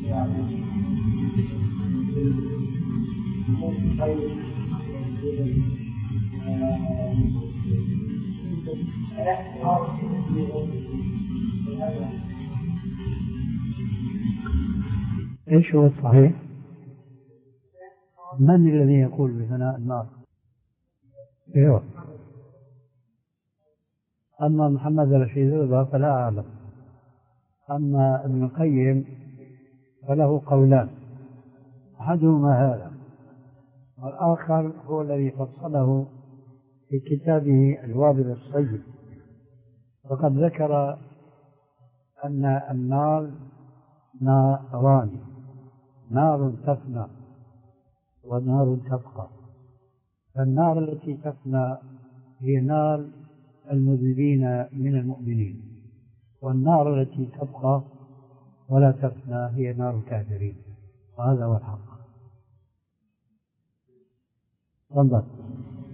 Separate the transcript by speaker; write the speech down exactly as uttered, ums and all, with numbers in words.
Speaker 1: ايش هو الصحيح؟ من الذي يقول بفناء النار؟ ايوه. اما محمد رشيد رضا فلا اعلم. اما ابن القيم فله قولان، احدهما هذا والآخر هو الذي فصله في كتابه الوابل الصيب، وقد ذكر أن النار ناران، نار تفنى ونار تبقى. فالنار التي تفنى هي نار المذنبين من المؤمنين، والنار التي تبقى ولا تفنى هي نار الكافرين، وهذا هو الحق. تفضل.